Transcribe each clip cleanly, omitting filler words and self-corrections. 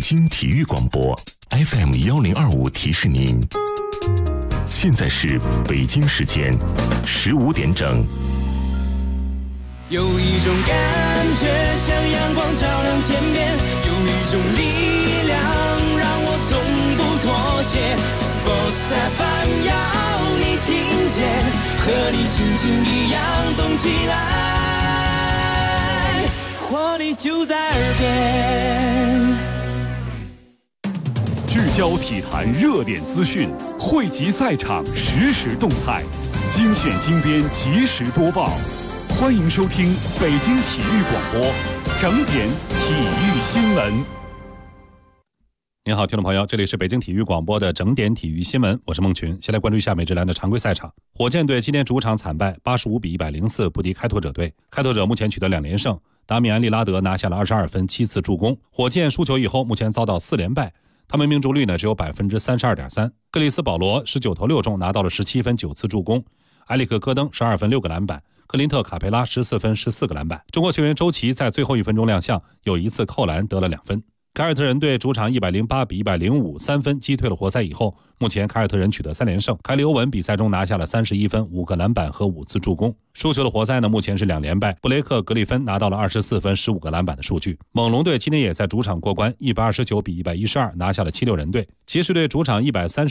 京体育广播 FM1025提示您，现在是北京时间15点整。 有一种感觉像阳光照亮天边，有一种力量让我从不妥协。Sports FM 要你听见，和你心情一样动起来，活力就在耳边。 聚焦体坛热点资讯，汇集赛场实时动态，精选精编及时播报。欢迎收听北京体育广播整点体育新闻。 您好，听众朋友，这里是北京体育广播的整点体育新闻，我是孟群。先来关注一下美职篮的常规赛场。火箭队今天主场惨败85-104不敌开拓者队，开拓者目前取得2连胜，达米安·利拉德拿下了22分7次助攻。火箭输球以后目前遭到4连败，他们命中率只有 32.3%。 克里斯·保罗19投6中，拿到了17分9次助攻。埃里克·戈登12分6个篮板，克林特·卡佩拉14分14个篮板。中国球员周琦在最后1分钟亮相，有1次扣篮得了2分。凯尔特人队主场108-105 3分击退了活塞以后，目前凯尔特人取得3连胜。凯里·欧文比赛中拿下了31分5个篮板和5次助攻。输球的活塞目前是2连败，布雷克·格里芬拿到了24分15个篮板的数据。猛龙队今天也在主场过关，129-112拿下了76人队。骑士队主场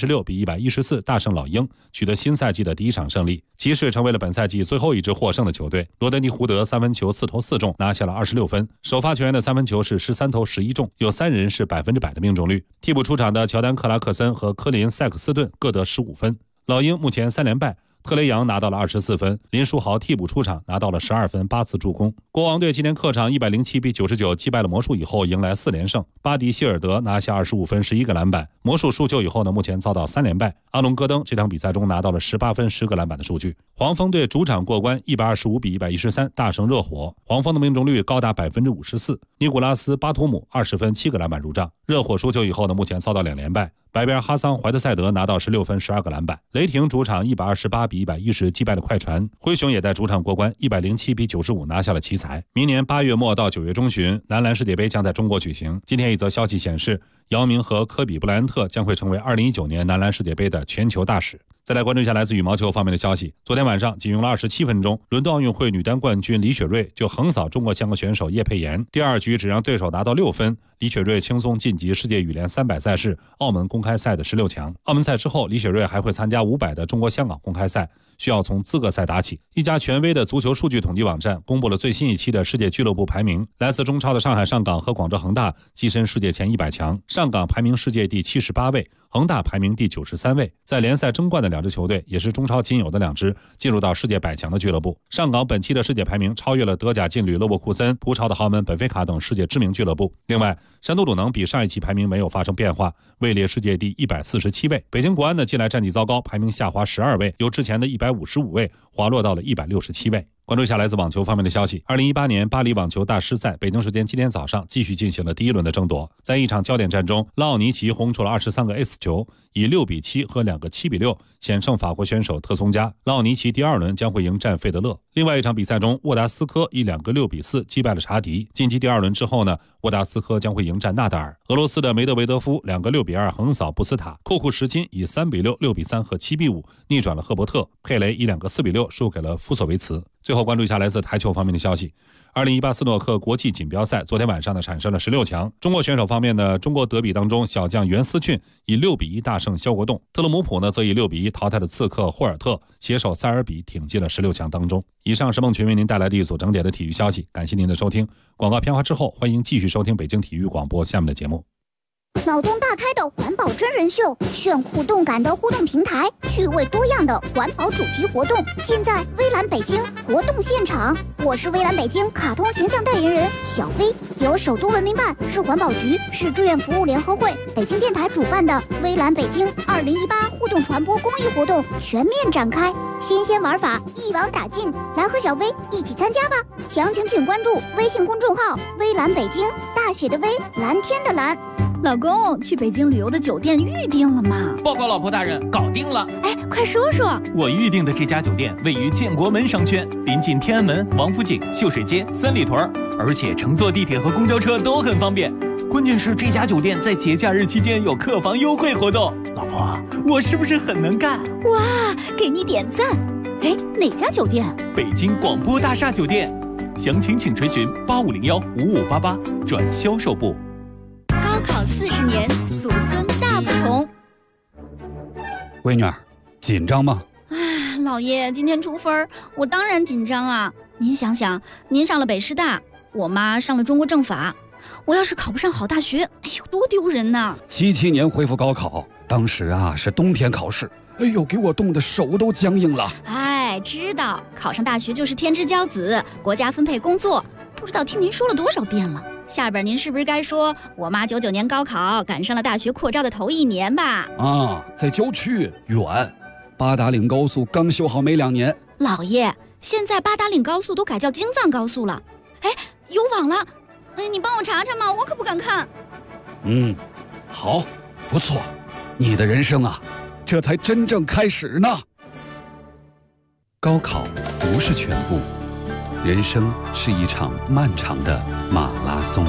136-114大胜老鹰，取得新赛季的第一场胜利。骑士成为了本赛季最后一支获胜的球队。罗德尼·胡德3分球4投4中，拿下了26分。首发球员的3分球是13投11中，有3人是100%的命中率。替补出场的乔丹·克拉克森和科林·塞克斯顿各得15分。老鹰目前3连败，特雷杨拿到了24分，林书豪替补出场拿到了12分8次助攻。国王队今天客场107-99击败了魔术以后，迎来4连胜。巴迪希尔德拿下25分11个篮板。魔术输球以后目前遭到3连败。阿隆戈登这场比赛中拿到了18分10个篮板的数据。黄蜂队主场过关125-113大胜热火，黄蜂的命中率高达 54%。尼古拉斯·巴图姆20分7个篮板入账。热火输球以后目前遭到2连败。白边哈桑·怀特塞德拿到16分12个篮板。雷霆主场128-110击败了快船。灰熊也在主场过关107-95拿下了奇才。明年8月末到9月中旬，男篮世界杯将在中国举行。今天一则消息显示，姚明和科比·布莱恩特将会成为2019年男篮世界杯的全球大使。再来关注一下来自羽毛球方面的消息。昨天晚上仅用了27分钟，伦敦奥运会女单冠军李雪芮就横扫中国香港选手叶佩妍，第2局只让对手拿到6分，李雪芮轻松晋级世界羽联300赛事澳门公开赛的16强。澳门赛之后，李雪芮还会参加500的中国香港公开赛，需要从资格赛打起。一家权威的足球数据统计网站公布了最新一期的世界俱乐部排名，来自中超的上海上港和广州恒大跻身世界前100强，上港排名世界第78位，恒大排名第93位。在联赛争冠的2支球队，也是中超仅有的2支进入到世界100强的俱乐部。上港本期的世界排名超越了德甲劲旅勒沃库森、葡超的豪门本菲卡等世界知名俱乐部。另外，山东鲁能比上一期排名没有发生变化，位列世界第147位。北京国安近来战绩糟糕，排名下滑12位，由之前的155位滑落到了167位。关注一下来自网球方面的消息。2018年巴黎网球大师赛北京时间今天早上继续进行了第1轮的争夺。在一场焦点战中，拉奥尼奇轰出了23个 ace 球，以6-7和2个7-6险胜法国选手特松加。拉奥尼奇第2轮将会迎战费德勒。另外一场比赛中，沃达斯科以2个6-4击败了查迪。晋级第2轮之后沃达斯科将会迎战纳达尔。俄罗斯的梅德韦德夫2个6-2横扫布斯塔。库库什金以3-6、6-3和7-5逆转了赫伯特。佩雷以2个4-6输给了夫索维茨。最后关注一下来自台球方面的消息。2018斯诺克国际锦标赛昨天晚上产生了16强。中国选手方面中国德比当中，小将袁思俊以6-1大胜肖国栋，特勒姆普则以6-1淘汰了刺客霍尔特，携手塞尔比挺进了16强当中。以上是孟群为您带来的一组整点的体育消息，感谢您的收听。广告片花之后，欢迎继续收听北京体育广播下面的节目。 脑洞大开的环保真人秀，炫酷动感的互动平台，趣味多样的环保主题活动，尽在微蓝北京活动现场。我是微蓝北京卡通形象代言人小飞，由首都文明办、市环保局、市志愿服务联合会、北京电台主办的微蓝北京2018互动传播公益活动全面展开，新鲜玩法一网打尽，来和小飞一起参加吧！详情请关注微信公众号微蓝北京，大写的微，蓝天的蓝。 老公，去北京旅游的酒店预定了吗？ 报告老婆大人，搞定了。 哎，快说说。 我预定的这家酒店位于建国门商圈，临近天安门、王府井、秀水街、三里屯，而且乘坐地铁和公交车都很方便。关键是这家酒店在节假日期间有客房优惠活动。老婆，我是不是很能干？ 哇，给你点赞。哎，哪家酒店？ 北京广播大厦酒店。详情请垂询8501-5588转销售部。 高考40年，祖孙大不同。 闺女儿，紧张吗？ 哎，老爷，今天出分，我当然紧张啊。您想想，您上了北师大，我妈上了中国政法，我要是考不上好大学，哎呦，多丢人呐 ！77年恢复高考，当时啊是冬天考试，哎呦，给我冻得手都僵硬了。 哎，知道考上大学就是天之骄子，国家分配工作，不知道听您说了多少遍了。下边您是不是该说我妈99年高考赶上了大学扩招的头1年吧？ 啊，在郊区远，八达岭高速刚修好没2年。 老爷，现在八达岭高速都改叫京藏高速了。哎，有网了，哎，你帮我查查嘛，我可不敢看。 好，不错，你的人生啊，这才真正开始呢。高考不是全部，人生是一场漫长的马拉松。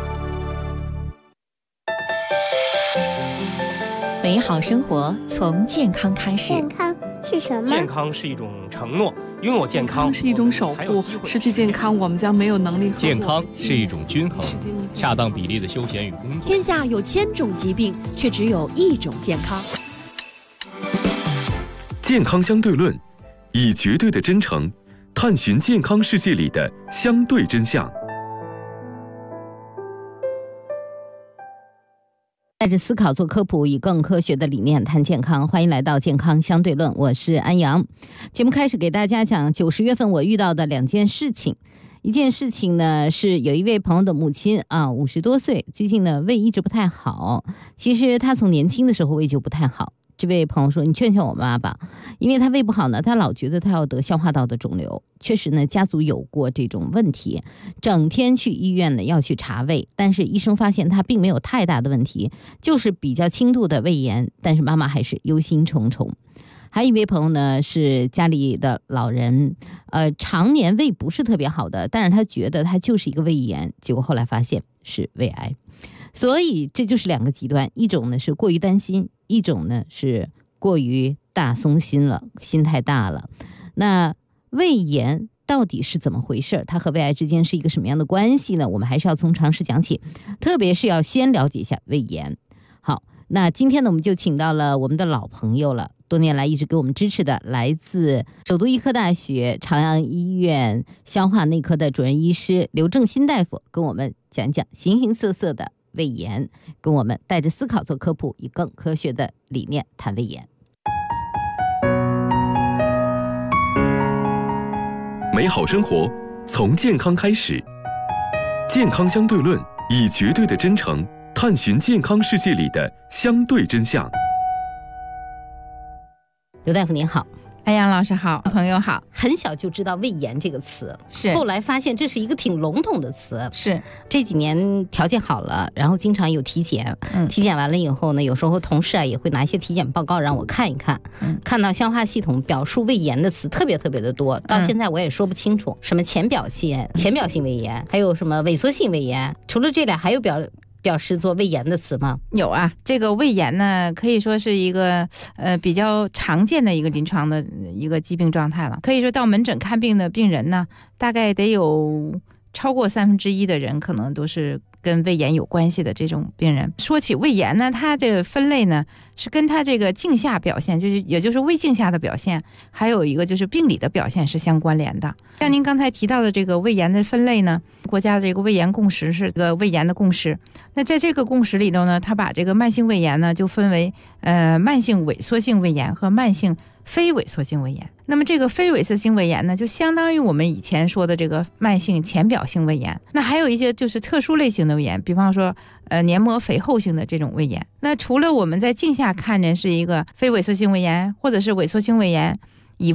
美好生活从健康开始。 健康是什么？ 健康是一种承诺，拥有健康是一种守护，失去健康我们将没有能力。 健康是一种均衡，恰当比例的休闲与工作。 天下有1000种疾病，却只有1种健康。 健康相对论，以绝对的真诚探寻健康世界里的相对真相。 带着思考做科普，以更科学的理念谈健康。欢迎来到健康相对论，我是安阳。节目开始给大家讲9、10月份我遇到的2件事情。一件事情呢，是有一位朋友的母亲啊，50多岁，最近呢胃一直不太好。其实她从年轻的时候胃就不太好。这位朋友说，你劝劝我妈吧，因为她胃不好呢，她老觉得她要得消化道的肿瘤。确实呢，家族有过这种问题，整天去医院呢要去查胃，但是医生发现她并没有太大的问题，就是比较轻度的胃炎，但是妈妈还是忧心忡忡。还有一位朋友呢，是家里的老人，常年胃不是特别好的，但是他觉得他就是一个胃炎，结果后来发现是胃癌。所以这就是2个极端，一种呢是过于担心，一种呢是过于大松心了，心太大了。那胃炎到底是怎么回事？它和胃癌之间是一个什么样的关系呢？我们还是要从常识讲起，特别是要先了解一下胃炎。好，那今天呢，我们就请到了我们的老朋友了，多年来一直给我们支持的，来自首都医科大学朝阳医院消化内科的主任医师刘正新大夫，跟我们讲讲形形色色的胃炎，跟我们带着思考做科普，以更科学的理念谈胃炎。 美好生活从健康开始，健康相对论，以绝对的真诚探寻健康世界里的相对真相。 刘大夫您好。 安阳老师好，朋友好。 很小就知道胃炎这个词， 是后来发现这是一个挺笼统的词。 是这几年条件好了，然后经常有体检，体检完了以后呢，有时候同事啊也会拿一些体检报告让我看一看，看到消化系统表述胃炎的词特别特别的多，到现在我也说不清楚，什么浅表性胃炎，还有什么萎缩性胃炎，除了这俩还有表示做胃炎的词吗？ 有啊，这个胃炎呢，可以说是一个比较常见的一个临床的一个疾病状态了。可以说到门诊看病的病人呢，大概得有超过1/3的人可能都是跟胃炎有关系的这种病人。说起胃炎呢，它这个分类呢是跟它这个镜下表现，也就是胃镜下的表现，还有一个就是病理的表现是相关联的。像您刚才提到的这个胃炎的分类呢，国家的这个胃炎共识是个胃炎的共识。那在这个共识里头呢，它把这个慢性胃炎呢就分为慢性萎缩性胃炎和慢性非萎缩性胃炎。那么这个非萎缩性胃炎呢，就相当于我们以前说的这个慢性浅表性胃炎。那还有一些就是特殊类型的胃炎，比方说黏膜肥厚性的这种胃炎。那除了我们在镜下看着是一个非萎缩性胃炎或者是萎缩性胃炎以外，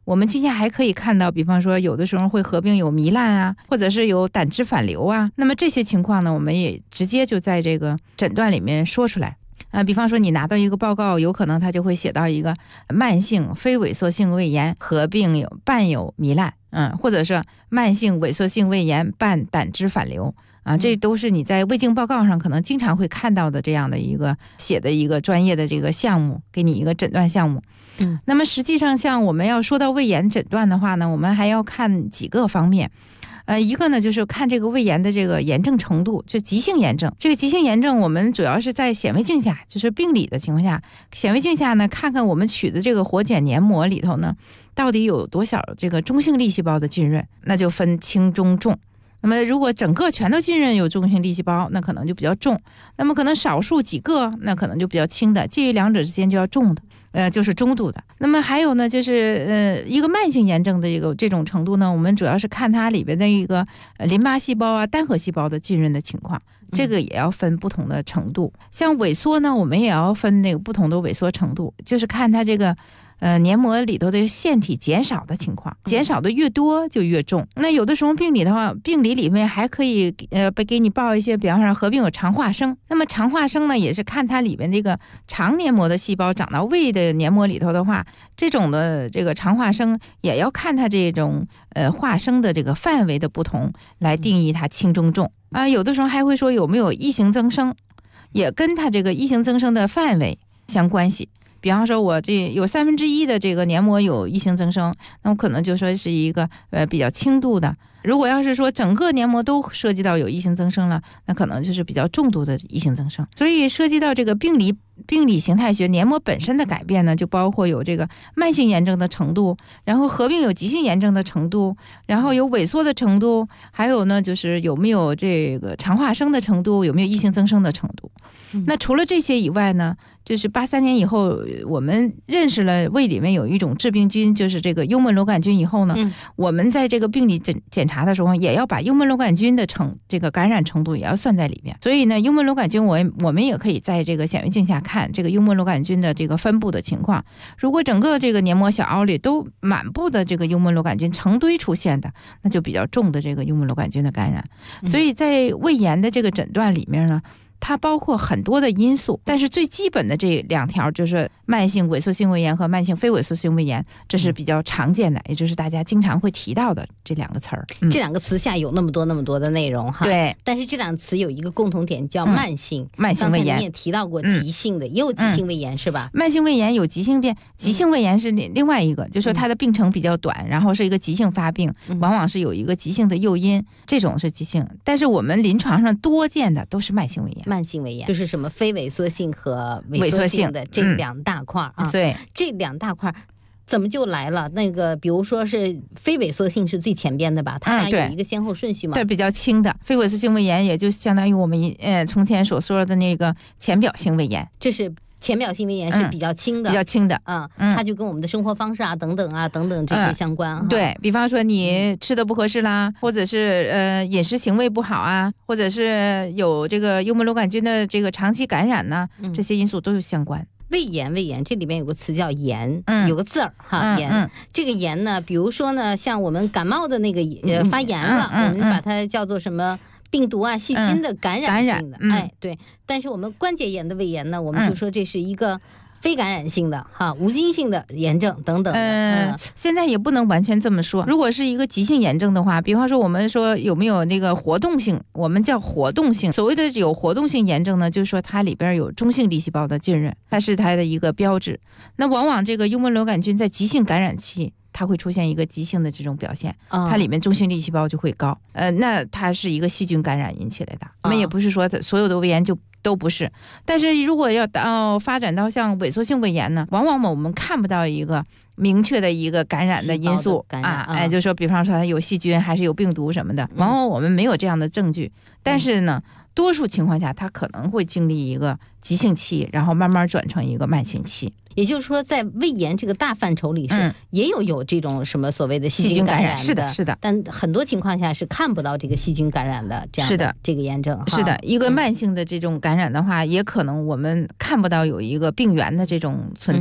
我们今天还可以看到，比方说有的时候会合并有糜烂啊，或者是有胆汁反流啊，那么这些情况呢，我们也直接就在这个诊断里面说出来。比方说你拿到一个报告，有可能它就会写到一个慢性非萎缩性胃炎合并伴有糜烂，或者是慢性萎缩性胃炎伴胆汁反流这都是你在胃镜报告上可能经常会看到的这样的一个写的一个专业的这个项目，给你一个诊断项目。那么实际上像我们要说到胃炎诊断的话呢，我们还要看几个方面。一个呢就是看这个胃炎的这个炎症程度，就急性炎症。这个急性炎症我们主要是在显微镜下，就是病理的情况下，显微镜下呢看看我们取的这个活检黏膜里头呢到底有多少这个中性粒细胞的浸润，那就分轻中重。那么如果整个全都浸润有中性粒细胞，那可能就比较重，那么可能少数几个那可能就比较轻的，介于两者之间就要重的，就是中度的。那么还有呢，就是一个慢性炎症的这种程度呢，我们主要是看它里边的一个淋巴细胞啊、单核细胞的浸润的情况，这个也要分不同的程度。像萎缩呢，我们也要分那个不同的萎缩程度，就是看它这个黏膜里头的腺体减少的情况，减少的越多就越重。那有的时候病理的话，病理里面还可以给你报一些，比方说合并有肠化生。那么肠化生呢，也是看它里面这个肠黏膜的细胞长到胃的黏膜里头的话，这种的这个肠化生也要看它这种化生的这个范围的不同来定义它轻中重有的时候还会说有没有异型增生，也跟它这个异型增生的范围相关系。比方说我这有1/3的这个黏膜有异型增生，那我可能就说是一个比较轻度的。如果要是说整个黏膜都涉及到有异型增生了，那可能就是比较重度的异型增生。所以涉及到这个病理形态学黏膜本身的改变呢，就包括有这个慢性炎症的程度，然后合并有急性炎症的程度，然后有萎缩的程度，还有呢就是有没有这个肠化生的程度，有没有异型增生的程度。那除了这些以外呢，就是83年以后我们认识了胃里面有一种致病菌，就是这个幽门螺杆菌以后呢，我们在这个病理检查的时候也要把幽门螺杆菌的这个感染程度也要算在里面。所以呢，幽门螺杆菌我们也可以在这个显微镜下看这个幽门螺杆菌的这个分布的情况。如果整个这个黏膜小凹里都满布的这个幽门螺杆菌成堆出现的，那就比较重的这个幽门螺杆菌的感染。所以在胃炎的这个诊断里面呢，它包括很多的因素，但是最基本的这2条就是慢性萎缩性胃炎和慢性非萎缩性胃炎，这是比较常见的，也就是大家经常会提到的这2个词儿。 这2个词下有那么多的内容哈。 对， 但是这2个词有一个共同点，叫慢性。 慢性胃炎， 刚才你也提到过急性的，也有急性胃炎是吧？ 慢性胃炎有急性病，急性胃炎是另外一个，就说它的病程比较短，然后是一个急性发病，往往是有一个急性的诱因，这种是急性。但是我们临床上多见的都是慢性胃炎。 慢性胃炎就是什么非萎缩性和萎缩性的这2大块啊。 对， 这2大块怎么就来了？那个比如说是非萎缩性是最前边的吧？它俩有一个先后顺序吗？ 对，比较轻的非萎缩性胃炎，也就相当于我们从前所说的那个浅表性胃炎， 这是。浅表性胃炎是比较轻的， 比较轻的， 它就跟我们的生活方式啊等等这些相关。 对，比方说你吃的不合适啦，或者是饮食行为不好啊，或者是有这个幽门螺杆菌的这个长期感染呢，这些因素都有相关。 胃炎这里面有个词叫炎，有个字儿哈，炎。这个炎呢，比如说呢，像我们感冒的那个发炎了，我们把它叫做什么？病毒啊、细菌的感染性的，对。但是我们关节炎的胃炎呢，我们就说这是一个非感染性的无菌性的炎症等等的。 现在也不能完全这么说。如果是一个急性炎症的话，比方说我们说有没有那个活动性，我们叫活动性。所谓的有活动性炎症呢，就是说它里边有中性粒细胞的浸润，它是它的一个标志。那往往这个幽门螺杆菌在急性感染期，它会出现一个急性的这种表现，它里面中性粒细胞就会高，那它是一个细菌感染引起来的。我们也不是说所有的胃炎就都不是，但是如果要发展到像萎缩性胃炎呢，往往我们看不到一个明确的一个感染的因素就是说比方说它有细菌还是有病毒什么的，往往我们没有这样的证据。但是呢，多数情况下它可能会经历一个急性期，然后慢慢转成一个慢性期。 也就是说，在胃炎这个大范畴里是也有这种什么所谓的细菌感染的， 是的。 但很多情况下是看不到这个细菌感染的这样的这个炎症。 是的，一个慢性的这种感染的话，也可能我们看不到有一个病原的这种存在。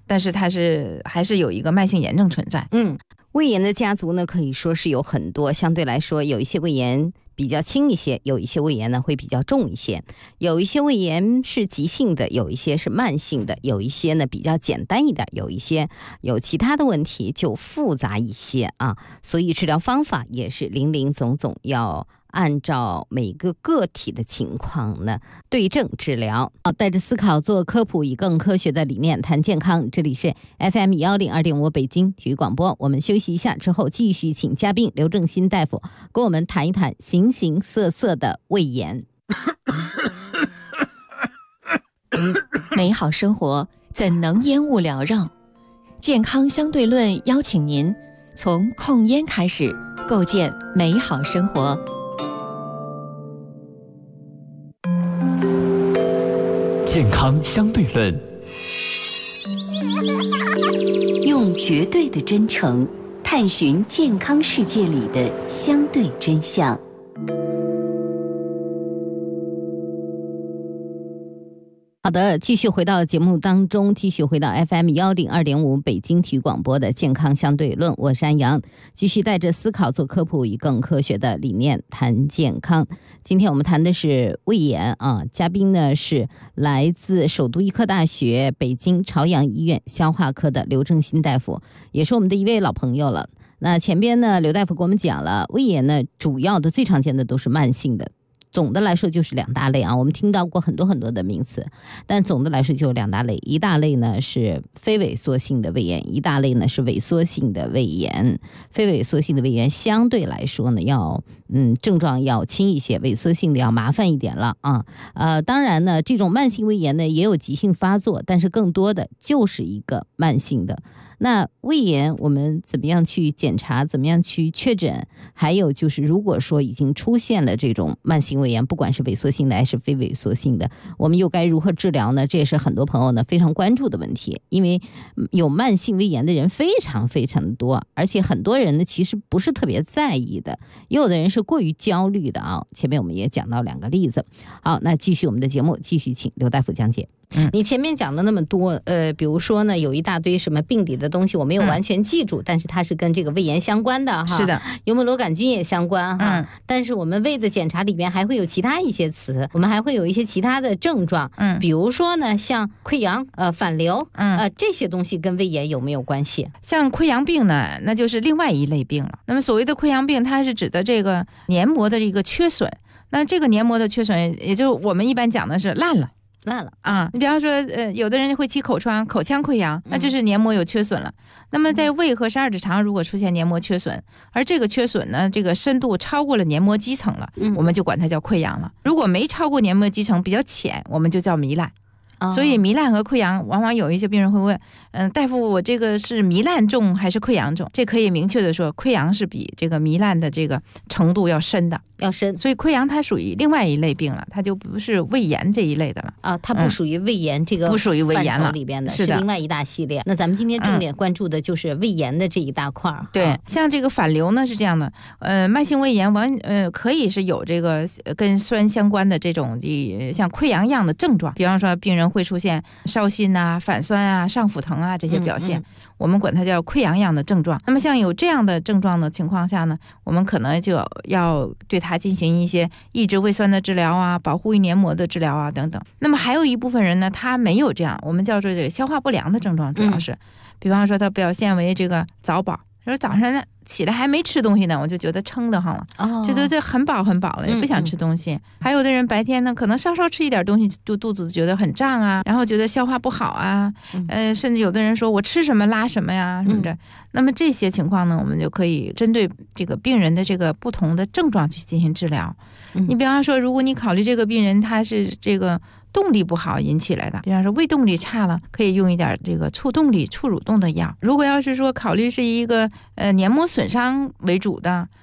但是它还是有一个慢性炎症存在。 胃炎的家族呢，可以说是有很多，相对来说有一些胃炎比较轻一些，有一些胃炎呢会比较重一些，有一些胃炎是急性的，有一些是慢性的，有一些呢比较简单一点，有一些有其他的问题就复杂一些啊，所以治疗方法也是林林总总，要按照每个个体的情况呢对症治疗。带着思考做科普，以更科学的理念谈健康。这里是 FM102.5 北京体育广播。我们休息一下之后，继续请嘉宾刘正新大夫跟我们谈一谈形形色色的胃炎。 美好生活怎能烟雾缭绕？健康相对论邀请您从控烟开始，构建美好生活。 健康相对论， 用绝对的真诚探寻健康世界里的相对真相。 好的，继续回到节目当中，继续回到 FM102.5 北京体育广播的健康相对论，我是安阳，继续带着思考做科普，以更科学的理念谈健康。今天我们谈的是胃炎啊，嘉宾呢是来自首都医科大学北京朝阳医院消化科的刘正新大夫，也是我们的一位老朋友了。那前边呢，刘大夫给我们讲了，胃炎呢主要的最常见的都是慢性的。总的来说就是两大类啊，我们听到过很多很多的名词，但总的来说就有两大类，一大类呢是非萎缩性的胃炎，一大类呢是萎缩性的胃炎。非萎缩性的胃炎相对来说呢症状要轻一些，萎缩性的要麻烦一点了啊。当然呢，这种慢性胃炎呢也有急性发作，但是更多的就是一个慢性的。那胃炎我们怎么样去检查，怎么样去确诊？还有就是如果说已经出现了这种慢性胃炎，不管是萎缩性的还是非萎缩性的，我们又该如何治疗呢？这也是很多朋友呢非常关注的问题，因为有慢性胃炎的人非常非常的多，而且很多人呢其实不是特别在意的，也有的人是过于焦虑的啊。前面我们也讲到两个例子。好，那继续我们的节目，继续请刘大夫讲解。你前面讲的那么多，比如说呢，有一大堆什么病理的东西我没有完全记住，但是它是跟这个胃炎相关的哈。 是的， 幽门螺杆菌也相关哈。但是我们胃的检查里边还会有其他一些词，我们还会有一些其他的症状，比如说呢，像溃疡、反流，这些东西跟胃炎有没有关系？ 像溃疡病呢，那就是另外一类病了。那么所谓的溃疡病，它是指的这个黏膜的一个缺损。那这个黏膜的缺损，也就是我们一般讲的是烂了啊。你比方说，有的人会起口疮、口腔溃疡，那就是黏膜有缺损了。那么在胃和十二指肠如果出现黏膜缺损，而这个缺损呢，这个深度超过了黏膜基层了，我们就管它叫溃疡了。如果没超过黏膜基层，比较浅，我们就叫糜烂。所以糜烂和溃疡，往往有一些病人会问，大夫，我这个是糜烂重还是溃疡重？这可以明确的说，溃疡是比这个糜烂的这个程度要深的。所以溃疡它属于另外一类病了，它就不是胃炎这一类的了啊， 它不属于胃炎这个不属于胃炎了里边的， 是另外一大系列。那咱们今天重点关注的就是胃炎的这一大块。 对，像这个反流呢是这样的，慢性胃炎可以是有这个跟酸相关的这种像溃疡一样的症状，比方说病人会出现烧心啊、反酸啊、上腹疼啊这些表现，我们管它叫溃疡一样的症状。那么像有这样的症状的情况下呢，我们可能就要对它进行一些抑制胃酸的治疗啊，保护胃黏膜的治疗啊等等。那么还有一部分人呢，他没有这样，我们叫做这个消化不良的症状，主要是，比方说他表现为这个早饱，就是早上呢起来还没吃东西呢，我就觉得撑得慌了，这很饱了，也不想吃东西。还有的人白天呢，可能稍稍吃一点东西，就肚子觉得很胀啊，然后觉得消化不好啊，甚至有的人说我吃什么拉什么呀什么的。那么这些情况呢，我们就可以针对这个病人的这个不同的症状去进行治疗。你比方说，如果你考虑这个病人他是这个动力不好引起来的，比方说胃动力差了，可以用一点这个促动力、促蠕动的药。如果要是说考虑是一个黏膜损伤为主的，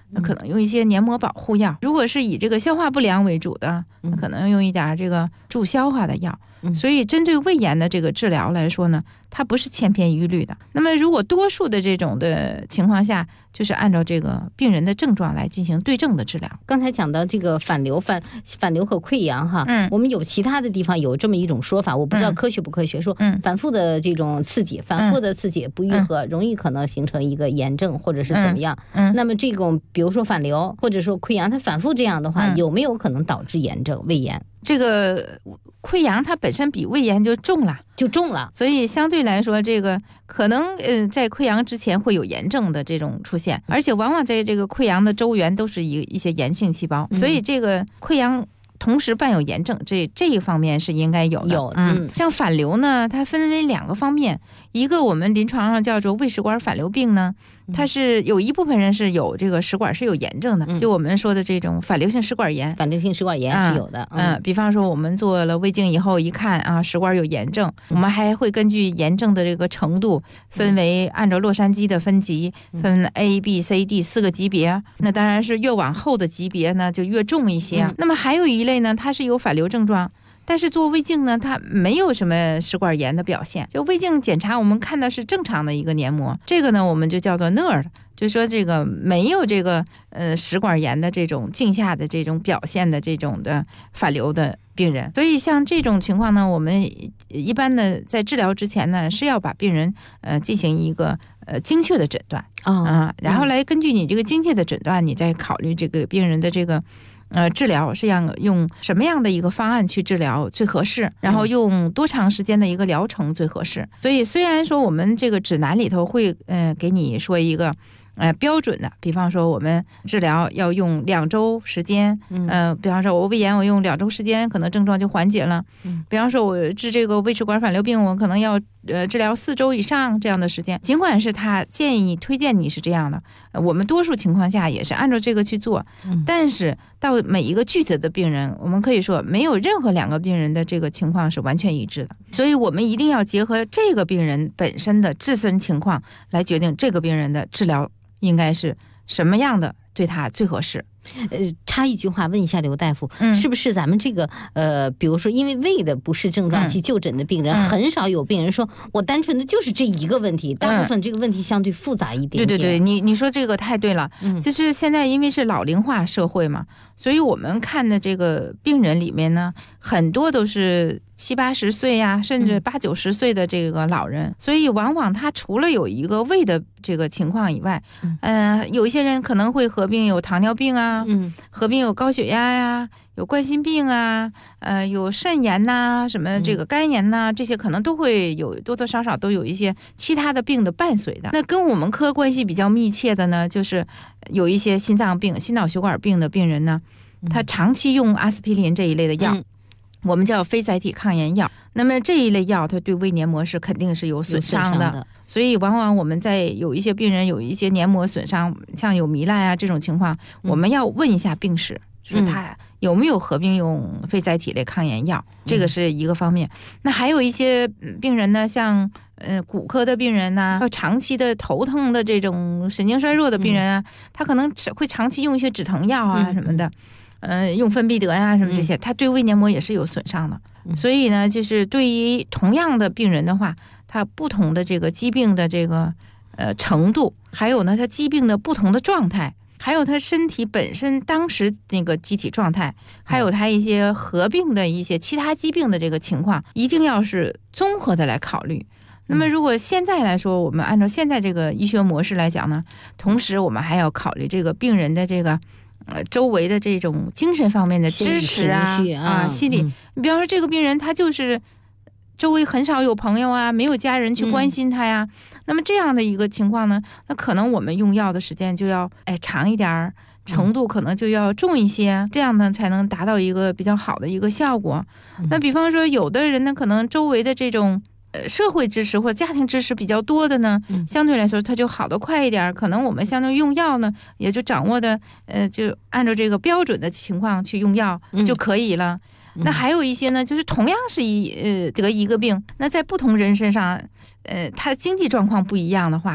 那可能用一些黏膜保护药；如果是以这个消化不良为主的，那可能用一点这个助消化的药。所以针对胃炎的这个治疗来说呢，它不是千篇一律的。那么如果多数的这种的情况下，就是按照这个病人的症状来进行对症的治疗。 刚才讲到这个反流和溃疡哈，我们有其他的地方有这么一种说法，我不知道科学不科学，说反复的这种刺激，反复的刺激不愈合，容易可能形成一个炎症或者是怎么样。那么这种比如说反流或者说溃疡，它反复这样的话，有没有可能导致炎症、胃炎？ 这个溃疡它本身比胃炎就重了，所以相对来说，这个可能在溃疡之前会有炎症的这种出现，而且往往在这个溃疡的周缘都是一些炎性细胞，所以这个溃疡同时伴有炎症，这一方面是应该有的。像反流呢，它分为2个方面，一个我们临床上叫做胃食管反流病呢，它是有一部分人是有这个食管是有炎症的，就我们说的这种反流性食管炎。 反流性食管炎是有的。 比方说我们做了胃镜以后一看啊，食管有炎症，我们还会根据炎症的这个程度分为按照洛杉矶的分级，分 A、B、C、D 4个级别。那当然是越往后的级别呢就越重一些。那么还有一类呢，它是有反流症状，但是做胃镜呢，它没有什么食管炎的表现，就胃镜检查我们看的是正常的一个黏膜，这个呢我们就叫做 NERD， 就说这个没有这个食管炎的这种镜下的这种表现的这种的反流的病人。所以像这种情况呢，我们一般的在治疗之前呢，是要把病人进行一个精确的诊断然后来根据你这个精确的诊断，你再考虑这个病人的这个治疗是要用什么样的一个方案去治疗最合适，然后用多长时间的一个疗程最合适。所以虽然说我们这个指南里头会给你说一个标准的，比方说我们治疗要用2周时间，比方说我胃炎我用2周时间可能症状就缓解了，比方说我治这个胃食管反流病我可能要治疗4周以上这样的时间。尽管是他推荐你是这样的，我们多数情况下也是按照这个去做，但是到每一个具体的病人，我们可以说没有任何2个病人的这个情况是完全一致的，所以我们一定要结合这个病人本身的自身情况来决定这个病人的治疗应该是什么样的对他最合适。 插一句话问一下刘大夫，是不是咱们这个比如说因为胃的不适症状去就诊的病人，很少有病人说我单纯的就是这一个问题，大部分这个问题相对复杂一点点。 对，你说这个太对了。就是现在因为是老龄化社会嘛，所以我们看的这个病人里面呢，很多都是70、80岁呀，甚至80、90岁的这个老人，所以往往他除了有一个胃的这个情况以外，有一些人可能会合并有糖尿病啊，合并有高血压呀，有冠心病啊，有肾炎呐，什么这个肝炎呐，这些可能都会有多多少少都有一些其他的病的伴随的。那跟我们科关系比较密切的呢，就是有一些心脏病、心脑血管病的病人呢，他长期用阿司匹林这一类的药，我们叫非甾体抗炎药。那么这一类药它对胃黏膜是肯定是有损伤的，所以往往我们在有一些病人有一些黏膜损伤，像有糜烂啊这种情况，我们要问一下病史，说他有没有合并用非甾体类抗炎药，这个是一个方面。那还有一些病人呢，像骨科的病人呐，长期的头疼的这种神经衰弱的病人啊，他可能会长期用一些止疼药啊什么的，用芬必得呀什么这些，它对胃黏膜也是有损伤的。所以呢，就是对于同样的病人的话，他不同的这个疾病的这个程度，还有呢他疾病的不同的状态，还有他身体本身当时那个机体状态，还有他一些合并的一些其他疾病的这个情况，一定要是综合的来考虑。那么如果现在来说，我们按照现在这个医学模式来讲呢，同时我们还要考虑这个病人的这个周围的这种精神方面的支持心理。你比方说这个病人他就是周围很少有朋友啊，没有家人去关心他呀，那么这样的一个情况呢，那可能我们用药的时间就要长一点，程度可能就要重一些，这样呢才能达到一个比较好的一个效果。那比方说有的人呢，可能周围的这种社会支持或家庭支持比较多的呢，相对来说它就好得快一点，可能我们相对用药呢也就掌握的就按照这个标准的情况去用药就可以了。那还有一些呢，就是同样是得一个病，那在不同人身上他经济状况不一样的话，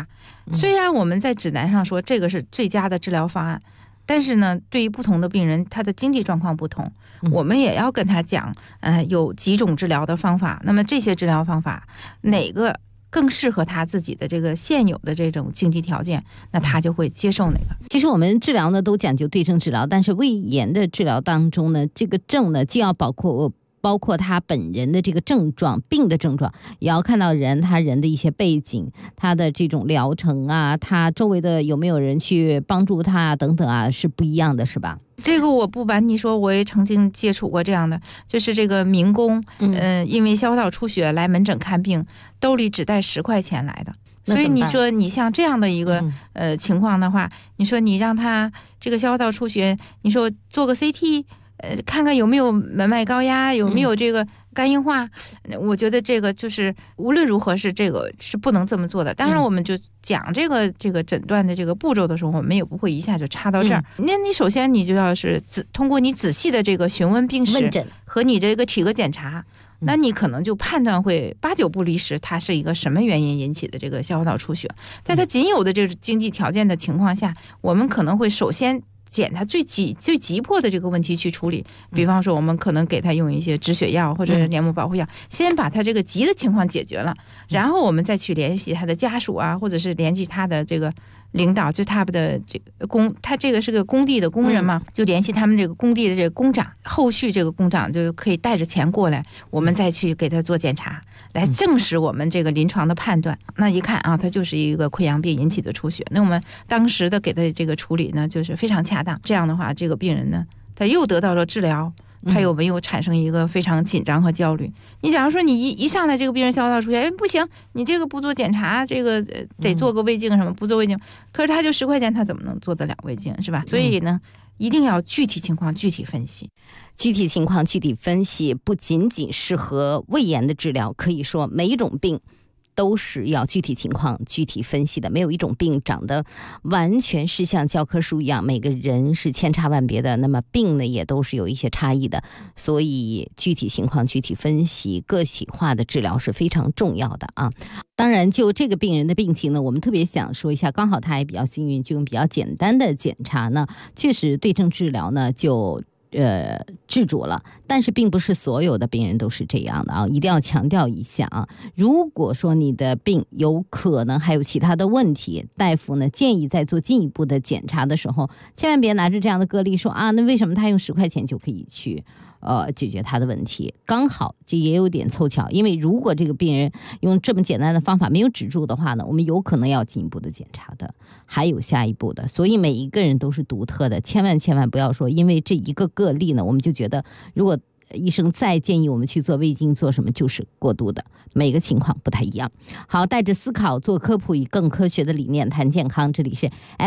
虽然我们在指南上说这个是最佳的治疗方案，但是呢，对于不同的病人，他的经济状况不同，我们也要跟他讲，有几种治疗的方法。那么这些治疗方法哪个更适合他自己的这个现有的这种经济条件，那他就会接受哪个。 其实我们治疗呢都讲究对症治疗，但是胃炎的治疗当中呢，这个症呢既要包括他本人的这个症状，病的症状，也要看到他人的一些背景，他的这种疗程啊，他周围的有没有人去帮助他等等啊，是不一样的，是吧？ 这个我不瞒你说，我也曾经接触过这样的，就是这个民工，因为消化道出血来门诊看病，兜里只带10块钱来的。所以你说你像这样的一个情况的话，你说你让他这个消化道出血，你说做个 CT。看看有没有门脉高压，有没有这个肝硬化，我觉得这个就是无论如何是这个是不能这么做的。当然我们就讲这个诊断的这个步骤的时候，我们也不会一下就插到这儿。那你首先你就要是通过你仔细的这个询问病史和你这个体格检查，那你可能就判断会8、9不离10，它是一个什么原因引起的这个消化道出血。在它仅有的这个经济条件的情况下，我们可能会首先捡他最急迫的这个问题去处理，比方说我们可能给他用一些止血药或者是黏膜保护药，先把他这个急的情况解决了，然后我们再去联系他的家属啊，或者是联系他的这个领导，就他们的这个他这个是个工地的工人嘛，就联系他们这个工地的这个工长，后续这个工长就可以带着钱过来，我们再去给他做检查，来证实我们这个临床的判断。那一看啊，他就是一个溃疡病引起的出血，那我们当时的给他这个处理呢，就是非常恰当。这样的话，这个病人呢，他又得到了治疗，他有没有产生一个非常紧张和焦虑？你假如说你一上来这个病人消化道出血，不行，你这个不做检查，这个得做个胃镜什么，不做胃镜，可是他就10块钱，他怎么能做得了胃镜，是吧？所以呢，一定要具体情况具体分析。 具体情况具体分析不仅仅适合胃炎的治疗，可以说每一种病都是要具体情况具体分析的，没有一种病长得完全是像教科书一样，每个人是千差万别的，那么病呢也都是有一些差异的，所以具体情况具体分析，个体化的治疗是非常重要的啊。当然就这个病人的病情呢，我们特别想说一下，刚好他也比较幸运，就用比较简单的检查呢，确实对症治疗呢就治主了，但是并不是所有的病人都是这样的啊，一定要强调一下啊。如果说你的病有可能还有其他的问题，大夫呢建议在做进一步的检查的时候，千万别拿着这样的个例说啊，那为什么他用10块钱就可以去解决他的问题？刚好这也有点凑巧，因为如果这个病人用这么简单的方法没有止住的话呢，我们有可能要进一步的检查的，还有下一步的。所以每一个人都是独特的，千万不要说因为这一个个例呢，我们就觉得如果医生再建议我们去做胃镜做什么就是过度的，每个情况不太一样。好，带着思考做科普，以更科学的理念谈健康，这里是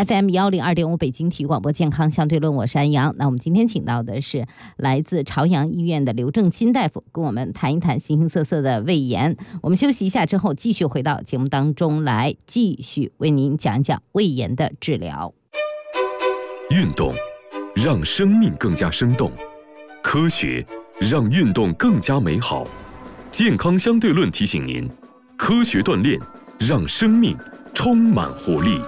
FM102.5 北京体育广播健康相对论，我是安阳。那我们今天请到的是来自朝阳医院的刘正新大夫，跟我们谈一谈形形色色的胃炎。我们休息一下之后继续回到节目当中来，继续为您讲一讲胃炎的治疗。 运动让生命更加生动，科学让运动更加美好。健康相对论提醒您，科学锻炼让生命充满活力。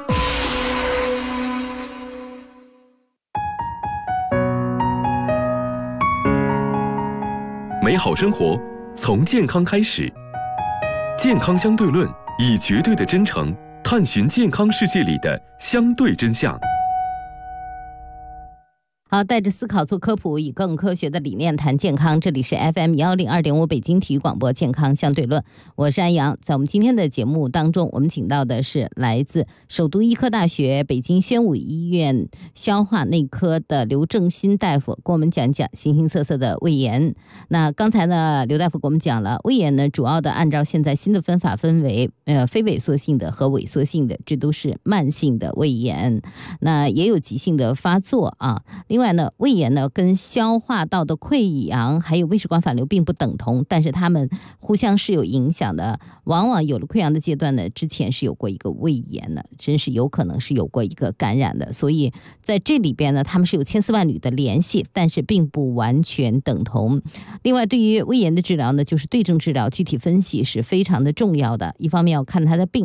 美好生活从健康开始。健康相对论以绝对的真诚探寻健康世界里的相对真相。 好，带着思考做科普，以更科学的理念谈健康，这里是 FM102.5 北京体育广播健康相对论，我是安阳。在我们今天的节目当中，我们请到的是来自首都医科大学北京宣武医院消化内科的刘正新大夫，跟我们讲讲形形色色的胃炎。那刚才呢，刘大夫给我们讲了，胃炎呢主要的按照现在新的分法分为非萎缩性的和萎缩性的，这都是慢性的胃炎，那也有急性的发作啊。另外呢，胃炎呢跟消化道的溃疡还有胃食管反流并不等同，但是它们互相是有影响的。往往有了溃疡的阶段呢，之前是有过一个胃炎的，真是有可能是有过一个感染的。所以在这里边呢，他们是有千丝万缕的联系，但是并不完全等同。另外，对于胃炎的治疗呢，就是对症治疗，具体分析是非常的重要的。一方面要看他的病，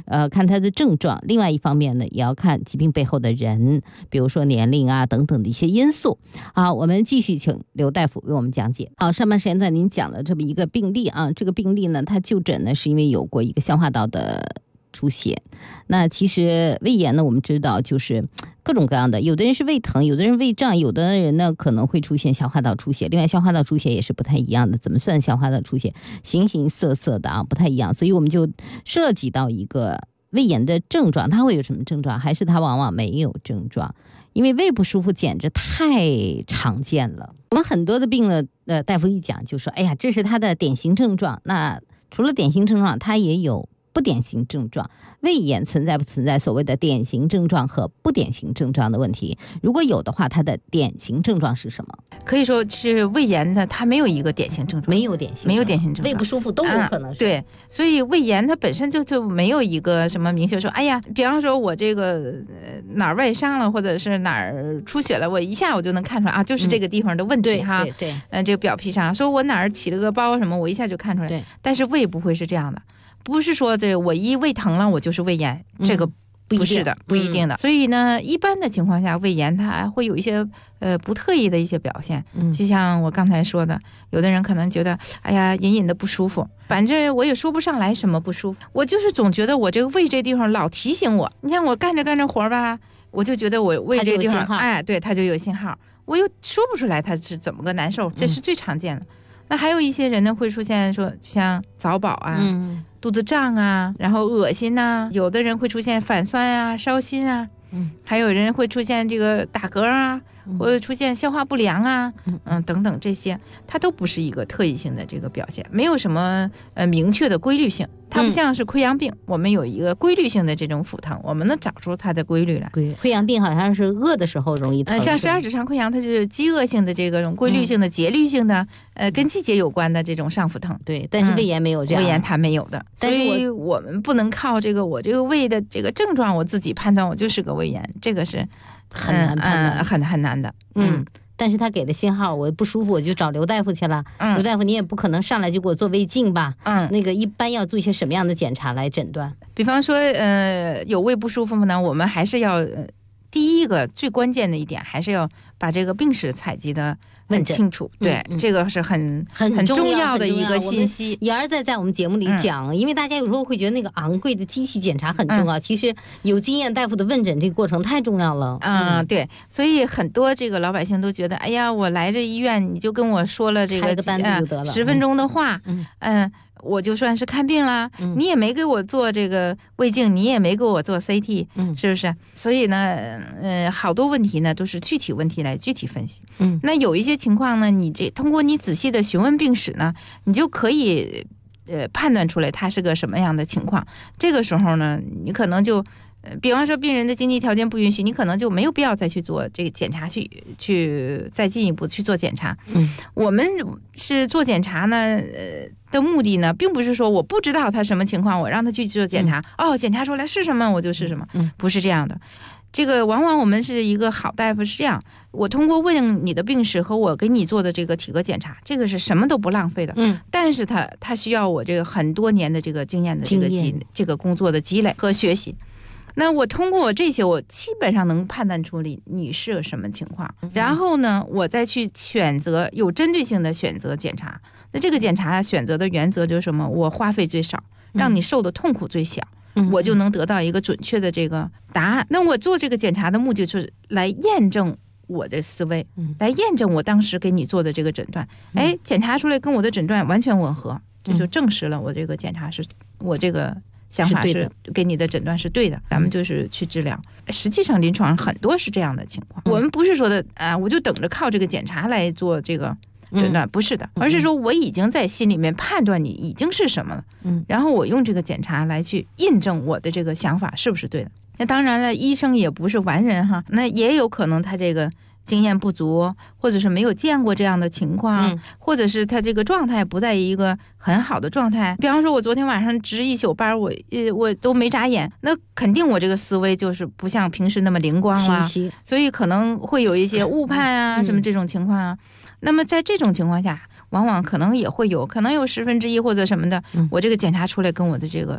看它的症状，另外一方面呢，也要看疾病背后的人，比如说年龄啊等等的一些因素。好，我们继续请刘大夫为我们讲解。好，上半时间段您讲了这么一个病例啊，这个病例呢，他就诊呢是因为有过一个消化道的出血。那其实胃炎呢，我们知道就是各种各样的，有的人是胃疼，有的人胃胀，有的人呢可能会出现消化道出血。另外，消化道出血也是不太一样的，怎么算消化道出血？形形色色的啊，不太一样。所以我们就涉及到一个胃炎的症状，它会有什么症状？还是它往往没有症状？因为胃不舒服简直太常见了。我们很多的病呢，大夫一讲就说，哎呀，这是它的典型症状。那除了典型症状，它也有不典型症状。胃炎存在不存在所谓的典型症状和不典型症状的问题？如果有的话，它的典型症状是什么？ 可以说是胃炎的，它没有一个典型症状， 没有典型症状，胃不舒服都有可能是。 对，所以胃炎它本身就没有一个什么明确说，哎呀，比方说我这个哪儿外伤了，或者是哪儿出血了，我一下我就能看出来啊，就是这个地方的问题哈。 对， 这个表皮上，说我哪儿起了个包什么，我一下就看出来。 对， 但是胃不会是这样的。不是说这我一胃疼了我就是胃炎，这个不是的，不一定的。所以呢，一般的情况下，胃炎它会有一些不特异的一些表现。就像我刚才说的，有的人可能觉得，哎呀，隐隐的不舒服，反正我也说不上来什么不舒服，我就是总觉得我这个胃这地方老提醒我。你看我干着活吧，我就觉得我胃这地方，哎，对，它就有信号，我又说不出来它是怎么个难受，这是最常见的。那还有一些人呢，会出现说像早饱啊，肚子胀啊，然后恶心呐，有的人会出现反酸啊、烧心啊，还有人会出现这个打嗝啊，会出现消化不良啊，等等，这些它都不是一个特异性的这个表现，没有什么明确的规律性。它不像是溃疡病，我们有一个规律性的这种腹疼，我们能找出它的规律来。 溃疡病好像是饿的时候容易疼， 像十二指肠溃疡，它就是饥饿性的这种规律性的、节律性的，跟季节有关的这种上腹疼。 对，但是胃炎没有这样， 胃炎它没有的。所以我们不能靠这个我这个胃的这个症状，我自己判断我就是个胃炎，这个是很难判断， 很难的。 但是他给的信号，我不舒服我就找刘大夫去了。刘大夫，你也不可能上来就给我做胃镜吧？那个一般要做一些什么样的检查来诊断？ 比方说，有胃不舒服呢，我们还是要第一个最关键的一点，还是要把这个病史采集的很清楚。对，这个是很重要的一个信息。 一而再在我们节目里讲，因为大家有时候会觉得那个昂贵的机器检查很重要，其实有经验大夫的问诊这个过程太重要了。 对，所以很多这个老百姓都觉得，哎呀，我来这医院你就跟我说了这个单子就得了 10分钟的话，我就算是看病啦，你也没给我做这个胃镜，你也没给我做 CT，是不是？所以呢，好多问题呢都是具体问题来具体分析。那有一些情况呢，你通过你仔细的询问病史呢，你就可以判断出来它是个什么样的情况。这个时候呢，你可能就比方说病人的经济条件不允许，你可能就没有必要再去做这个检查，去再进一步去做检查。我们是做检查呢的目的呢，并不是说我不知道他什么情况，我让他去做检查，检查出来是什么我就是什么，不是这样的。这个往往我们是一个好大夫是这样，我通过问你的病史和我给你做的这个体格检查，这个是什么都不浪费的。但是他需要我这个很多年的这个经验的这个工作的积累和学习。那我通过我这些，我基本上能判断出你是个什么情况，然后呢，我再去选择有针对性的选择检查。那这个检查选择的原则就是什么？我花费最少，让你受的痛苦最小，我就能得到一个准确的这个答案。那我做这个检查的目的就是来验证我的思维，来验证我当时给你做的这个诊断。检查出来跟我的诊断完全吻合，这就证实了我这个检查是我这个想法是给你的诊断是对的，咱们就是去治疗。实际上临床上很多是这样的情况，我们不是说的我就等着靠这个检查来做这个诊断，不是的，而是说我已经在心里面判断你已经是什么了，然后我用这个检查来去印证我的这个想法是不是对的。那当然了，医生也不是完人哈，那也有可能他这个经验不足，或者是没有见过这样的情况，或者是他这个状态不在一个很好的状态。比方说我昨天晚上值一宿班，我都没眨眼，那肯定我这个思维就是不像平时那么灵光了，所以可能会有一些误判啊什么这种情况啊。那么在这种情况下，往往可能也会有可能有1/10或者什么的，我这个检查出来跟我的这个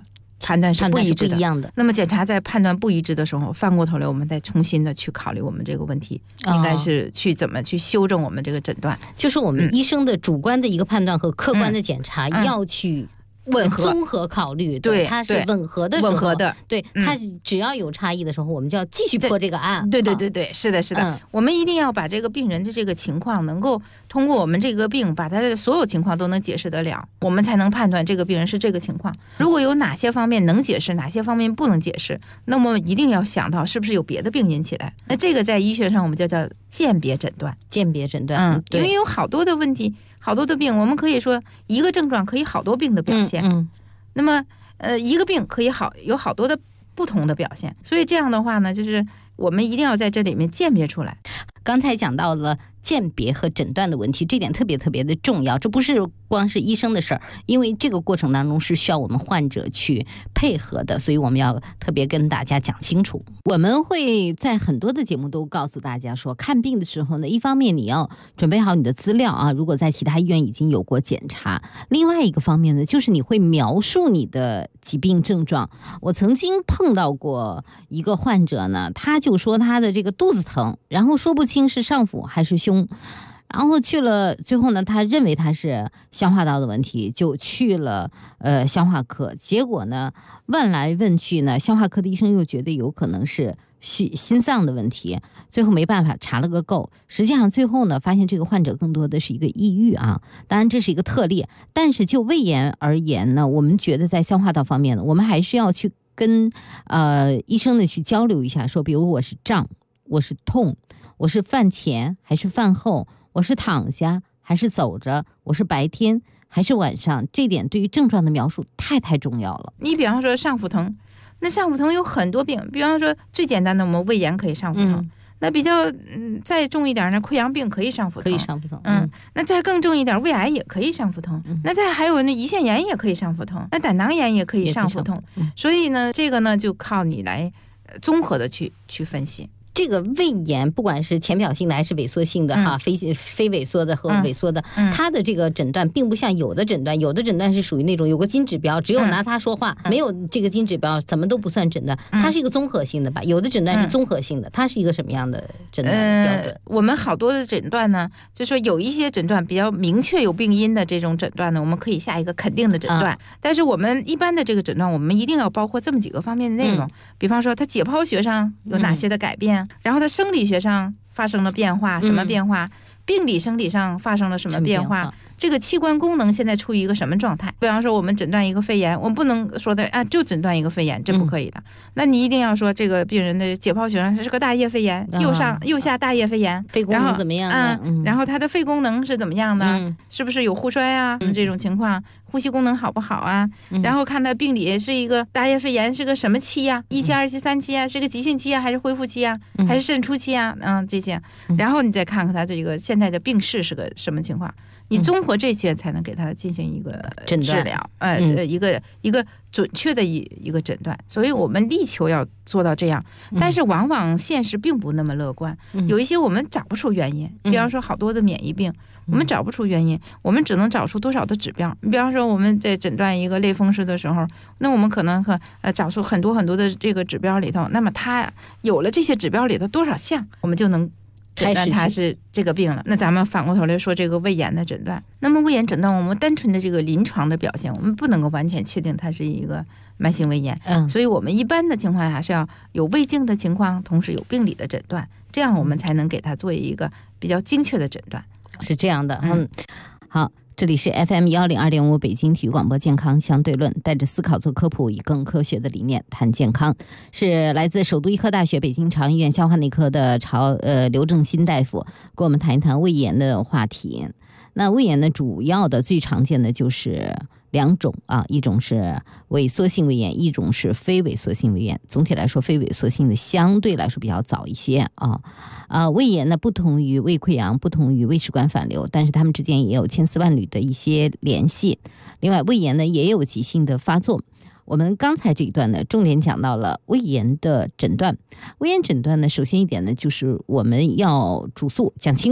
判断是不一致的。 不一样的。 那么检查在判断不一致的时候，翻过头来我们再重新的去考虑我们这个问题，应该是去怎么去修正我们这个诊断。 就是我们医生的主观的一个判断和客观的检查要去吻合综合考虑， 对， 它是吻合的时候， 吻合的， 对，它只要有差异的时候，我们就要继续破这个案。 对，是的，是的，我们一定要把这个病人的这个情况能够通过我们这个病，把他的所有情况都能解释得了，我们才能判断这个病人是这个情况。如果有哪些方面能解释，哪些方面不能解释，那么一定要想到是不是有别的病引起来。那这个在医学上我们就叫鉴别诊断。 鉴别诊断， 因为有好多的问题，好多的病，我们可以说一个症状可以好多病的表现。那么一个病可以有好多的不同的表现，所以这样的话呢，就是我们一定要在这里面鉴别出来。 刚才讲到了鉴别和诊断的问题，这点特别特别的重要，这不是光是医生的事儿，因为这个过程当中是需要我们患者去配合的，所以我们要特别跟大家讲清楚。我们会在很多的节目都告诉大家说，看病的时候呢，一方面你要准备好你的资料啊，如果在其他医院已经有过检查，另外一个方面呢，就是你会描述你的疾病症状。我曾经碰到过一个患者呢，他就说他的这个肚子疼，然后说不清是上腹还是胸，然后去了，最后呢，他认为他是消化道的问题，就去了消化科。结果呢，问来问去呢，消化科的医生又觉得有可能是心脏的问题，最后没办法查了个够。实际上最后呢，发现这个患者更多的是一个抑郁啊，当然这是一个特例，但是就胃炎而言呢，我们觉得在消化道方面呢，我们还是要去跟医生呢去交流一下，说比如我是胀，我是痛，我是饭前还是饭后，我是躺下还是走着，我是白天还是晚上，这点对于症状的描述太重要了。 你比方说上腹疼，那上腹疼有很多病，比方说最简单的我们胃炎可以上腹疼，那比较再重一点呢，溃疡病可以上腹疼，那再更重一点，胃癌也可以上腹疼，那再还有那胰腺炎也可以上腹疼，那胆囊炎也可以上腹疼，所以呢，这个呢就靠你来综合的去分析。 这个胃炎不管是浅表性的还是萎缩性的哈，非萎缩的和萎缩的，它的这个诊断并不像有的诊断是属于那种有个金指标，只有拿它说话，没有这个金指标怎么都不算诊断，它是一个综合性的吧？有的诊断是综合性的，它是一个什么样的诊断标准？ 我们好多的诊断呢，就说有一些诊断比较明确有病因的这种诊断呢，我们可以下一个肯定的诊断，但是我们一般的这个诊断，我们一定要包括这么几个方面的内容，比方说它解剖学上有哪些的改变。然后它生理学上发生了变化，什么变化？病理生理上发生了什么变化？这个器官功能现在处于一个什么状态？比方说我们诊断一个肺炎，我们不能说的就诊断一个肺炎，这不可以的。那你一定要说这个病人的解剖学上是个大叶肺炎，右下大叶肺炎， 肺功能怎么样然后他的肺功能是怎么样的？是不是有呼衰啊？这种情况，呼吸功能好不好啊？然后看他病理是一个大叶肺炎是个什么期呀？1期、2期、3期啊？是个急性期啊？还是恢复期啊？还是肾初期啊？这些，然后你再看看他这个现在的病势是个什么情况。你综合这些才能给他进行一个治疗，一个准确的一个诊断。所以我们力求要做到这样，但是往往现实并不那么乐观。有一些我们找不出原因，比方说好多的免疫病，我们找不出原因，我们只能找出多少的指标。比方说我们在诊断一个类风湿的时候，那我们可能找出很多的这个指标里头，那么它有了这些指标里头多少项，我们就能诊断它是这个病了。那咱们反过头来说这个胃炎的诊断，那么胃炎诊断我们单纯的这个临床的表现，我们不能够完全确定它是一个慢性胃炎，所以我们一般的情况下是要有胃镜的情况，同时有病理的诊断，这样我们才能给它做一个比较精确的诊断。 是这样的，好。这里是 FM 102.5北京体育广播健康相对论，带着思考做科普，以更科学的理念谈健康，是来自首都医科大学北京朝阳医院消化内科的刘正新大夫，跟我们谈一谈胃炎的话题。那胃炎呢，主要的最常见的就是2种啊，一种是萎缩性胃炎，一种是非萎缩性胃炎。总体来说，非萎缩性的相对来说比较早一些啊。胃炎呢，不同于胃溃疡，不同于胃食管反流，但是它们之间也有千丝万缕的一些联系。另外，胃炎呢也有急性的发作。我们刚才这一段呢，重点讲到了胃炎的诊断。胃炎诊断呢，首先一点呢，就是我们要主诉讲清楚。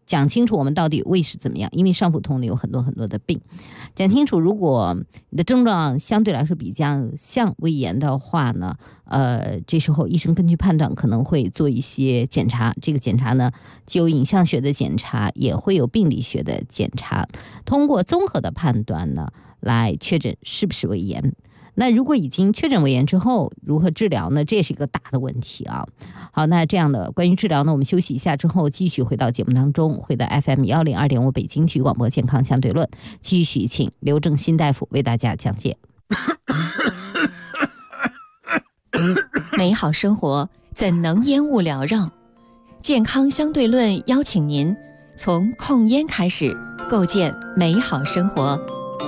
讲清楚我们到底胃是怎么样，因为上腹痛呢有很多很多的病，讲清楚如果你的症状相对来说比较像胃炎的话呢，这时候医生根据判断可能会做一些检查，这个检查呢既有影像学的检查，也会有病理学的检查，通过综合的判断呢来确诊是不是胃炎。那如果已经确诊胃炎之后，如何治疗呢？这也是一个大的问题啊。好，那这样的关于治疗呢，我们休息一下之后继续回到节目当中，回到 FM 102.5北京体育广播健康相对论，继续请刘正新大夫为大家讲解。 美好生活怎能烟雾缭绕？健康相对论邀请您从控烟开始，构建美好生活。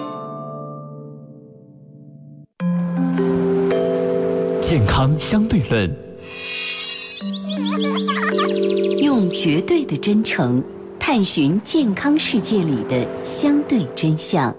健康相对论， 用绝对的真诚探寻健康世界里的相对真相。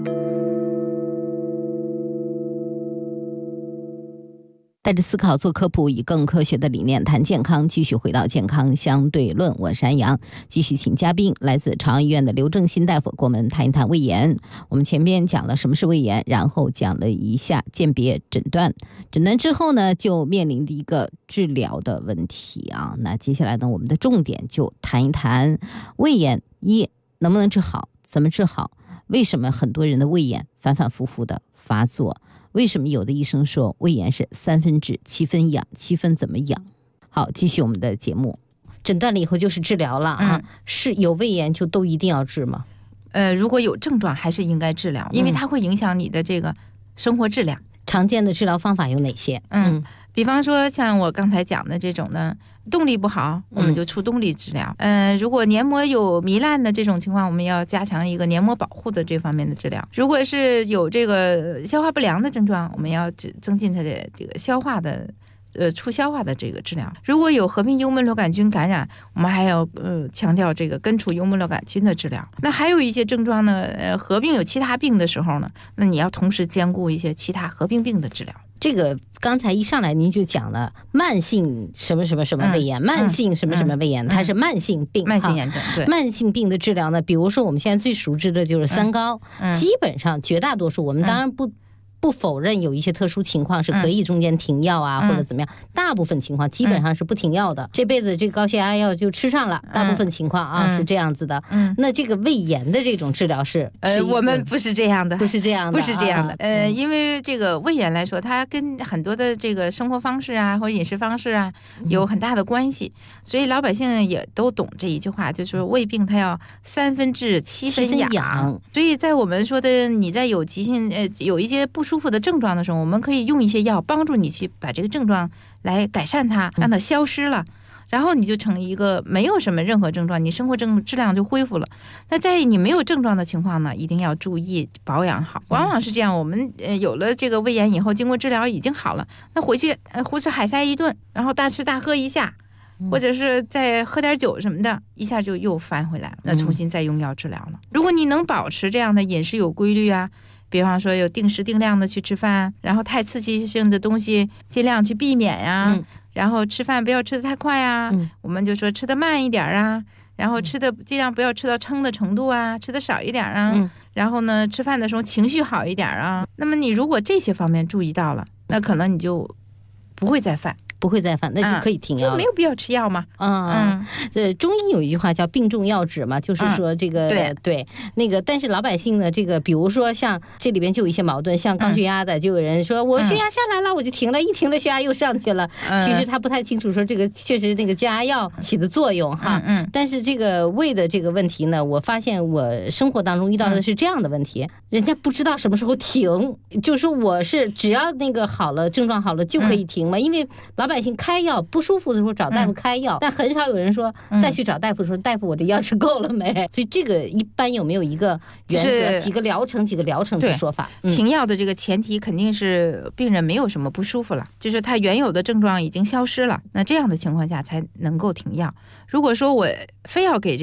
带着思考做科普，以更科学的理念谈健康，继续回到健康相对论，我是安阳，继续请嘉宾来自朝阳医院的刘正新大夫给我们谈一谈胃炎。我们前边讲了什么是胃炎，然后讲了一下鉴别诊断，诊断之后呢就面临的一个治疗的问题啊。那接下来呢我们的重点就谈一谈胃炎，一能不能治好，怎么治好，为什么很多人的胃炎反反复复的发作，为什么有的医生说胃炎是3分治7分养，7分怎么养？好，继续我们的节目。诊断了以后就是治疗了啊，是有胃炎就都一定要治吗？ 如果有症状还是应该治疗，因为它会影响你的这个生活质量。 常见的治疗方法有哪些？ 比方说像我刚才讲的这种呢，动力不好，我们就出动力治疗。如果黏膜有糜烂的这种情况，我们要加强一个黏膜保护的这方面的治疗。如果是有这个消化不良的症状，我们要增进它的这个消化的促消化的这个治疗。如果有合并幽门螺杆菌感染，我们还要强调这个根除幽门螺杆菌的治疗。那还有一些症状呢，合并有其他病的时候呢，那你要同时兼顾一些其他合并病的治疗。 这个刚才一上来您就讲了慢性什么什么什么胃炎，慢性什么什么胃炎，它是慢性病， 慢性炎症。对， 慢性病的治疗呢，比如说我们现在最熟知的就是三高，基本上绝大多数我们当然不否认有一些特殊情况是可以中间停药啊，或者怎么样，大部分情况基本上是不停药的，这辈子这高血压药就吃上了，大部分情况啊是这样子的。那这个胃炎的这种治疗是我们不是这样的， 不是这样的， 不是这样的。因为这个胃炎来说，它跟很多的这个生活方式啊或者饮食方式啊有很大的关系，所以老百姓也都懂这一句话，就是说胃病它要3分治7分养。所以在我们说的你在有急性有一些不舒服的症状的时候，我们可以用一些药帮助你去把这个症状来改善它，让它消失了，然后你就成一个没有什么任何症状，你生活质量就恢复了。那在你没有症状的情况呢，一定要注意保养好。往往是这样，我们有了这个胃炎以后，经过治疗已经好了，那回去胡吃海塞一顿，然后大吃大喝一下，或者是再喝点酒什么的，一下就又翻回来了，那重新再用药治疗了。如果你能保持这样的饮食有规律啊，比方说有定时定量的去吃饭，然后太刺激性的东西尽量去避免呀，然后吃饭不要吃得太快啊，我们就说吃得慢一点啊，然后吃的尽量不要吃到撑的程度啊，吃的少一点啊，然后呢吃饭的时候情绪好一点啊。那么你如果这些方面注意到了，那可能你就不会再犯，那就可以停药，就没有必要吃药嘛。 中医有一句话叫病重药止嘛，就是说这个对那个，但是老百姓呢，这个比如说像这里边就有一些矛盾，像高血压的，就有人说我血压下来了，我就停了，一停了血压又上去了。其实他不太清楚说这个确实那个降压药起的作用哈。但是这个胃的这个问题呢，我发现我生活当中遇到的是这样的问题，人家不知道什么时候停，就是说我是只要那个好了，症状好了就可以停嘛，因为老百姓开药不舒服的时候找大夫开药，但很少有人说再去找大夫说大夫我这药吃够了没？所以这个一般有没有一个原则，几个疗程的说法？ 停药的这个前提肯定是病人没有什么不舒服了，就是他原有的症状已经消失了，那这样的情况下才能够停药。如果说我非要给这个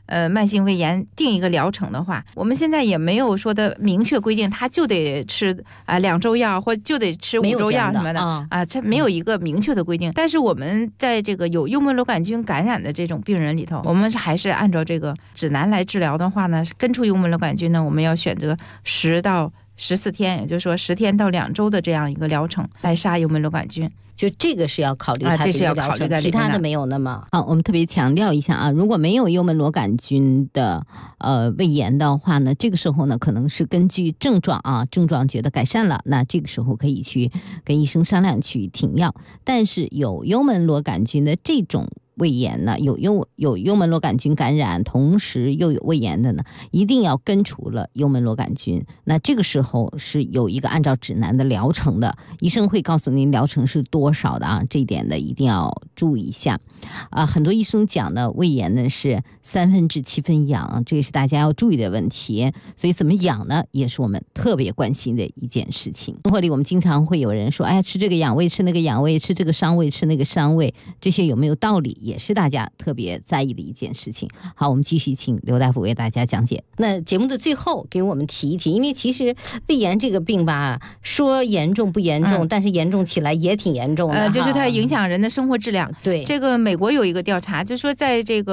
慢性胃炎定一个疗程的话，我们现在也没有说的明确规定，他就得吃2周药或就得吃5周药什么的这没有一个明确的规定。但是我们在这个有幽门螺杆菌感染的这种病人里头，我们还是按照这个指南来治疗的话呢，根除幽门螺杆菌呢，我们要选择10到14天，也就是说10天到2周的这样一个疗程来杀幽门螺杆菌。 就这个是要考虑它的这是要考虑的， 其他的没有那么好。我们特别强调一下啊，如果没有幽门螺杆菌的胃炎的话呢，这个时候呢可能是根据症状觉得改善了，那这个时候可以去跟医生商量去停药。但是有幽门螺杆菌的这种胃炎呢，有幽门螺杆菌感染，同时又有胃炎的呢，一定要根除了幽门螺杆菌。那这个时候是有一个按照指南的疗程的，医生会告诉您疗程是多少的啊，这一点呢一定要注意一下。很多医生讲的胃炎呢是3分治7分养，这个是大家要注意的问题。所以怎么养呢，也是我们特别关心的一件事情。生活里我们经常会有人说，哎呀，吃这个养胃，吃那个养胃，吃这个伤胃，吃那个伤胃，这些有没有道理？也是大家特别在意的一件事情。好，我们继续请刘大夫为大家讲解。那节目的最后给我们提一提，因为其实胃炎这个病吧，说严重不严重，但是严重起来也挺严重的， 就是它影响人的生活质量。 对， 这个美国有一个调查，就说在这个